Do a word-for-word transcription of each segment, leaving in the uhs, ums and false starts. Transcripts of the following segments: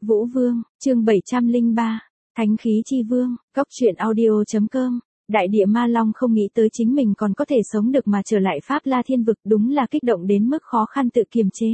Vũ Vương, chương bảy trăm lẻ ba, Thánh khí chi vương, Cốc truyện audio.com. Đại địa ma long không nghĩ tới chính mình còn có thể sống được mà trở lại Pháp La Thiên Vực, đúng là kích động đến mức khó khăn tự kiềm chế.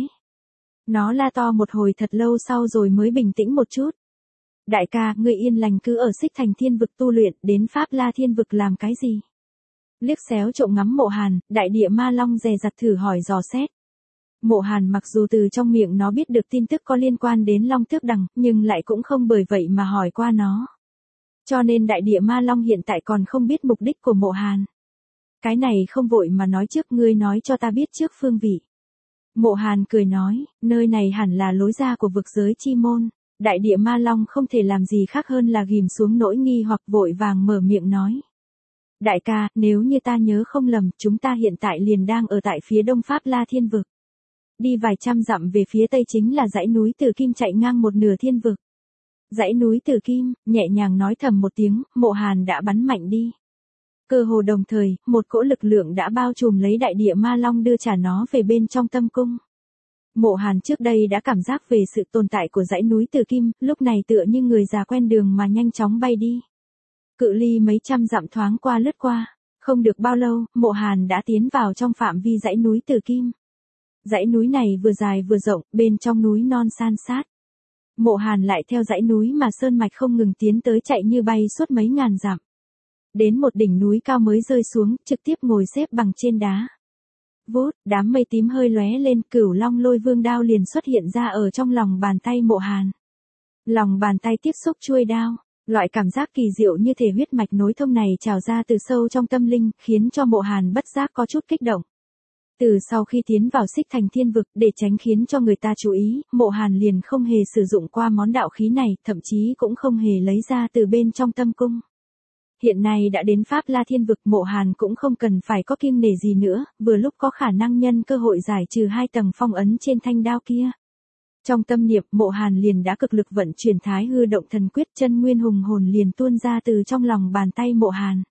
Nó la to một hồi thật lâu sau rồi mới bình tĩnh một chút. Đại ca, ngươi yên lành cứ ở Xích Thành Thiên Vực tu luyện, đến Pháp La Thiên Vực làm cái gì? Liếc xéo trộm ngắm Mộ Hàn, đại địa ma long dè dặt thử hỏi dò xét. Mộ Hàn mặc dù từ trong miệng nó biết được tin tức có liên quan đến Long Tước Đằng, nhưng lại cũng không bởi vậy mà hỏi qua nó. Cho nên đại địa ma long hiện tại còn không biết mục đích của Mộ Hàn. Cái này không vội mà nói trước, ngươi nói cho ta biết trước phương vị. Mộ Hàn cười nói, nơi này hẳn là lối ra của vực giới chi môn. Đại địa ma long không thể làm gì khác hơn là ghim xuống nỗi nghi hoặc vội vàng mở miệng nói. Đại ca, nếu như ta nhớ không lầm, chúng ta hiện tại liền đang ở tại phía đông Pháp La Thiên Vực. Đi vài trăm dặm về phía tây chính là dãy núi Tử Kim chạy ngang một nửa thiên vực. Dãy núi Tử Kim, nhẹ nhàng nói thầm một tiếng, Mộ Hàn đã bắn mạnh đi. Cơ hồ đồng thời, một cỗ lực lượng đã bao trùm lấy đại địa ma long đưa trả nó về bên trong tâm cung. Mộ Hàn trước đây đã cảm giác về sự tồn tại của dãy núi Tử Kim, lúc này tựa như người già quen đường mà nhanh chóng bay đi. Cự ly mấy trăm dặm thoáng qua lướt qua, không được bao lâu, Mộ Hàn đã tiến vào trong phạm vi dãy núi Tử Kim. Dãy núi này vừa dài vừa rộng, bên trong núi non san sát. Mộ Hàn lại theo dãy núi mà sơn mạch không ngừng tiến tới, chạy như bay suốt mấy ngàn dặm. Đến một đỉnh núi cao mới rơi xuống, trực tiếp ngồi xếp bằng trên đá. Vút, đám mây tím hơi lóe lên, Cửu Long Lôi Vương đao liền xuất hiện ra ở trong lòng bàn tay Mộ Hàn. Lòng bàn tay tiếp xúc chuôi đao, loại cảm giác kỳ diệu như thể huyết mạch nối thông này trào ra từ sâu trong tâm linh, khiến cho Mộ Hàn bất giác có chút kích động. Từ sau khi tiến vào Xích Thành Thiên Vực, để tránh khiến cho người ta chú ý, Mộ Hàn liền không hề sử dụng qua món đạo khí này, thậm chí cũng không hề lấy ra từ bên trong tâm cung. Hiện nay đã đến Pháp La Thiên Vực, Mộ Hàn cũng không cần phải có kiêng nể gì nữa, vừa lúc có khả năng nhân cơ hội giải trừ hai tầng phong ấn trên thanh đao kia. Trong tâm niệm, Mộ Hàn liền đã cực lực vận chuyển Thái Hư Động Thần Quyết, chân nguyên hùng hồn liền tuôn ra từ trong lòng bàn tay Mộ Hàn.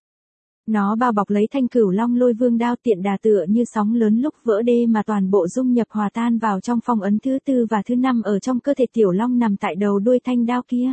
Nó bao bọc lấy thanh Cửu Long Lôi Vương đao, tiện đà tựa như sóng lớn lúc vỡ đê mà toàn bộ dung nhập hòa tan vào trong phong ấn thứ tư và thứ năm ở trong cơ thể tiểu long nằm tại đầu đuôi thanh đao kia.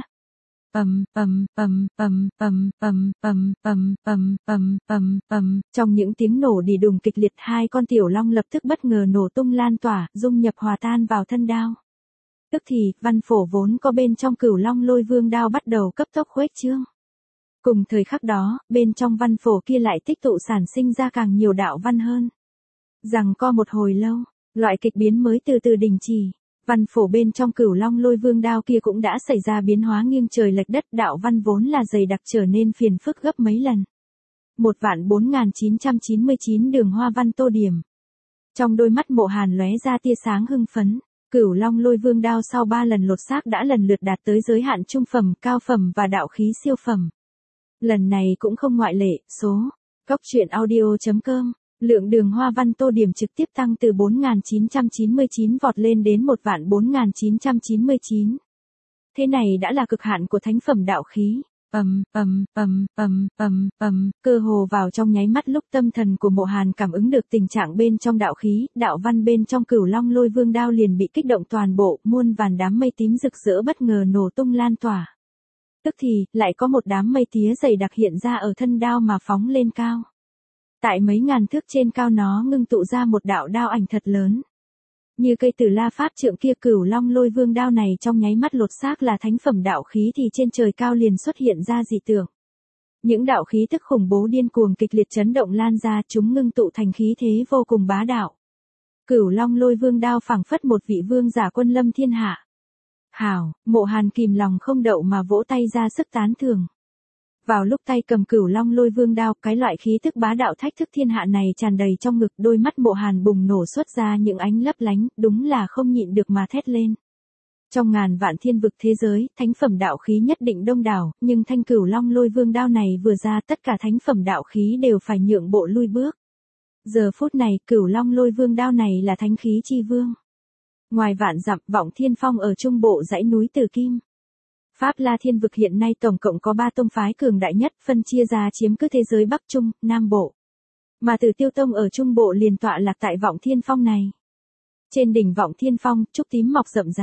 Ầm ầm ầm ầm ầm ầm ầm ầm ầm ầm ầm ầm, trong những tiếng nổ đì đùng kịch liệt, hai con tiểu long lập tức bất ngờ nổ tung lan tỏa, dung nhập hòa tan vào thân đao. Tức thì, văn phổ vốn có bên trong Cửu Long Lôi Vương đao bắt đầu cấp tốc khuếch trương. Cùng thời khắc đó, bên trong văn phổ kia lại tích tụ sản sinh ra càng nhiều đạo văn hơn. Rằng co một hồi lâu, loại kịch biến mới từ từ đình chỉ. Văn phổ bên trong Cửu Long Lôi Vương đao kia cũng đã xảy ra biến hóa nghiêng trời lệch đất, đạo văn vốn là dày đặc trở nên phiền phức gấp mấy lần. Một vạn bốn nghìn chín trăm chín mươi chín đường hoa văn tô điểm. Trong đôi mắt Mộ Hàn lóe ra tia sáng hưng phấn. Cửu Long Lôi Vương đao sau ba lần lột xác đã lần lượt đạt tới giới hạn trung phẩm, cao phẩm và đạo khí siêu phẩm. Lần này cũng không ngoại lệ, số Cốc truyện audio.com, lượng đường hoa văn tô điểm trực tiếp tăng từ bốn nghìn chín trăm chín mươi chín vọt lên đến một vạn bốn nghìn chín trăm chín mươi chín. Thế này đã là cực hạn của thánh phẩm đạo khí. Ầm ầm ầm ầm ầm ầm, cơ hồ vào trong nháy mắt, lúc tâm thần của Mộ Hàn cảm ứng được tình trạng bên trong đạo khí, đạo văn bên trong Cửu Long Lôi Vương đao liền bị kích động toàn bộ, muôn vàn đám mây tím rực rỡ bất ngờ nổ tung lan tỏa. Tức thì, lại có một đám mây tía dày đặc hiện ra ở thân đao mà phóng lên cao. Tại mấy ngàn thước trên cao nó ngưng tụ ra một đạo đao ảnh thật lớn. Như cây Tử La Pháp trượng kia, Cửu Long Lôi Vương đao này trong nháy mắt lột xác là thánh phẩm đạo khí thì trên trời cao liền xuất hiện ra dị tượng. Những đạo khí tức khủng bố điên cuồng kịch liệt chấn động lan ra, chúng ngưng tụ thành khí thế vô cùng bá đạo. Cửu Long Lôi Vương đao phảng phất một vị vương giả quân lâm thiên hạ. Hảo, Mộ Hàn kìm lòng không đậu mà vỗ tay ra sức tán thưởng. Vào lúc tay cầm Cửu Long Lôi Vương đao, cái loại khí tức bá đạo thách thức thiên hạ này tràn đầy trong ngực, đôi mắt Mộ Hàn bùng nổ xuất ra những ánh lấp lánh, đúng là không nhịn được mà thét lên. Trong ngàn vạn thiên vực thế giới, thánh phẩm đạo khí nhất định đông đảo, nhưng thanh Cửu Long Lôi Vương đao này vừa ra, tất cả thánh phẩm đạo khí đều phải nhượng bộ lui bước. Giờ phút này, Cửu Long Lôi Vương đao này là thánh khí chi vương. Ngoài vạn dặm, Vọng Thiên Phong ở trung bộ dãy núi Tử Kim. Pháp La Thiên Vực hiện nay tổng cộng có ba tông phái cường đại nhất, phân chia ra chiếm cứ thế giới Bắc Trung, Nam Bộ. Mà Tử Tiêu Tông ở trung bộ liền tọa lạc tại Vọng Thiên Phong này. Trên đỉnh Vọng Thiên Phong, trúc tím mọc rậm rạp,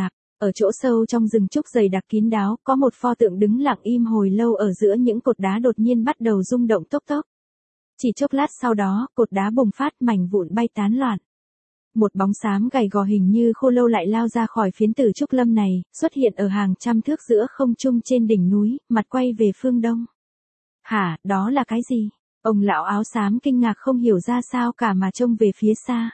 Ở chỗ sâu trong rừng trúc dày đặc kín đáo, có một pho tượng đứng lặng im hồi lâu ở giữa những cột đá đột nhiên bắt đầu rung động tốc tốc. Chỉ chốc lát sau đó, cột đá bùng phát mảnh vụn bay tán loạn. Một bóng xám gầy gò hình như khô lâu lại lao ra khỏi phiến tử trúc lâm này, xuất hiện ở hàng trăm thước giữa không trung trên đỉnh núi, mặt quay về phương đông. Hả, đó là cái gì? Ông lão áo xám kinh ngạc không hiểu ra sao cả mà trông về phía xa.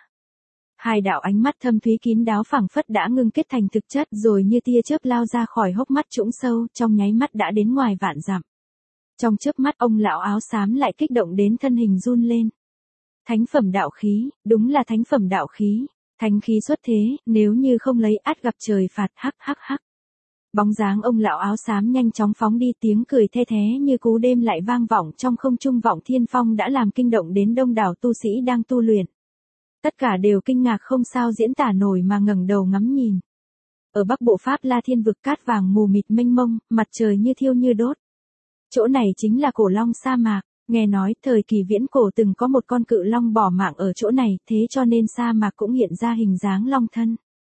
Hai đạo ánh mắt thâm thúy kín đáo phảng phất đã ngưng kết thành thực chất rồi như tia chớp lao ra khỏi hốc mắt trũng sâu, trong nháy mắt đã đến ngoài vạn dặm. Trong chớp mắt ông lão áo xám lại kích động đến thân hình run lên. Thánh phẩm đạo khí, đúng là thánh phẩm đạo khí, thánh khí xuất thế, nếu như không lấy ắt gặp trời phạt, hắc hắc hắc. Bóng dáng ông lão áo xám nhanh chóng phóng đi, tiếng cười the thé như cú đêm lại vang vọng trong không trung. Vọng Thiên Phong đã làm kinh động đến đông đảo tu sĩ đang tu luyện. Tất cả đều kinh ngạc không sao diễn tả nổi mà ngẩng đầu ngắm nhìn. Ở bắc bộ Pháp La Thiên vực, cát vàng mù mịt mênh mông, mặt trời như thiêu như đốt. Chỗ này chính là Cổ Long sa mạc, nghe nói thời kỳ viễn cổ từng có một con cự long bỏ mạng ở chỗ này, thế cho nên sa mạc cũng hiện ra hình dáng long thân.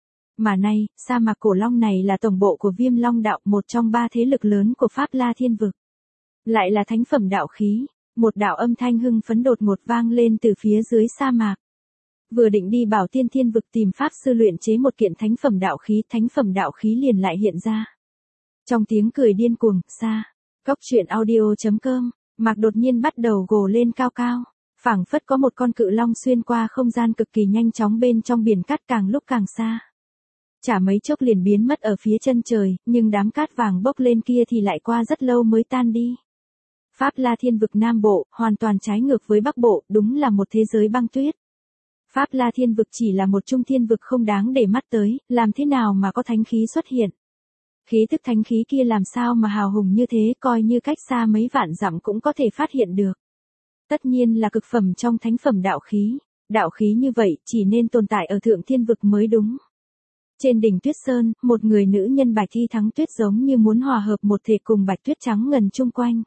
Mà nay, sa mạc Cổ Long này là tổng bộ của Viêm Long đạo, một trong ba thế lực lớn của Pháp La Thiên vực. Lại là thánh phẩm đạo khí, một đạo âm thanh hưng phấn đột ngột vang lên từ phía dưới sa mạc. Vừa định đi Bảo Tiên Thiên vực tìm pháp sư luyện chế một kiện thánh phẩm đạo khí, thánh phẩm đạo khí liền lại hiện ra. Trong tiếng cười điên cuồng, xa, Cốc truyện audio chấm com, mạc đột nhiên bắt đầu gồ lên cao cao, phảng phất có một con cự long xuyên qua không gian cực kỳ nhanh chóng bên trong biển cát càng lúc càng xa. Chả mấy chốc liền biến mất ở phía chân trời, nhưng đám cát vàng bốc lên kia thì lại qua rất lâu mới tan đi. Pháp La Thiên vực Nam Bộ, hoàn toàn trái ngược với Bắc Bộ, đúng là một thế giới băng tuyết. Pháp La Thiên vực chỉ là một trung thiên vực không đáng để mắt tới, làm thế nào mà có thánh khí xuất hiện. Khí tức thánh khí kia làm sao mà hào hùng như thế, coi như cách xa mấy vạn dặm cũng có thể phát hiện được. Tất nhiên là cực phẩm trong thánh phẩm đạo khí, đạo khí như vậy chỉ nên tồn tại ở thượng thiên vực mới đúng. Trên đỉnh Tuyết Sơn, một người nữ nhân bạch thi thắng tuyết giống như muốn hòa hợp một thể cùng bạch tuyết trắng ngần chung quanh.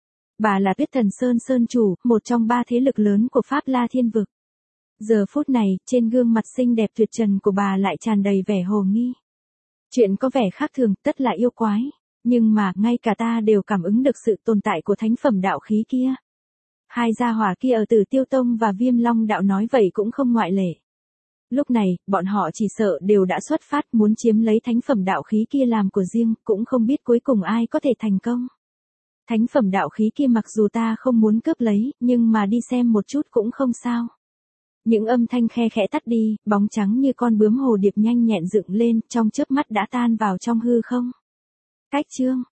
Bà là Tuyết Thần Sơn Sơn chủ, một trong ba thế lực lớn của Pháp La Thiên vực. Giờ phút này, trên gương mặt xinh đẹp tuyệt trần của bà lại tràn đầy vẻ hồ nghi. Chuyện có vẻ khác thường, tất là yêu quái, nhưng mà ngay cả ta đều cảm ứng được sự tồn tại của thánh phẩm đạo khí kia. Hai gia hỏa kia ở Tử Tiêu Tông và Viêm Long đạo nói vậy cũng không ngoại lệ. Lúc này, bọn họ chỉ sợ đều đã xuất phát muốn chiếm lấy thánh phẩm đạo khí kia làm của riêng, cũng không biết cuối cùng ai có thể thành công. Thánh phẩm đạo khí kia mặc dù ta không muốn cướp lấy, nhưng mà đi xem một chút cũng không sao. Những âm thanh khe khẽ tắt đi, bóng trắng như con bướm hồ điệp nhanh nhẹn dựng lên, trong chớp mắt đã tan vào trong hư không. Cách chương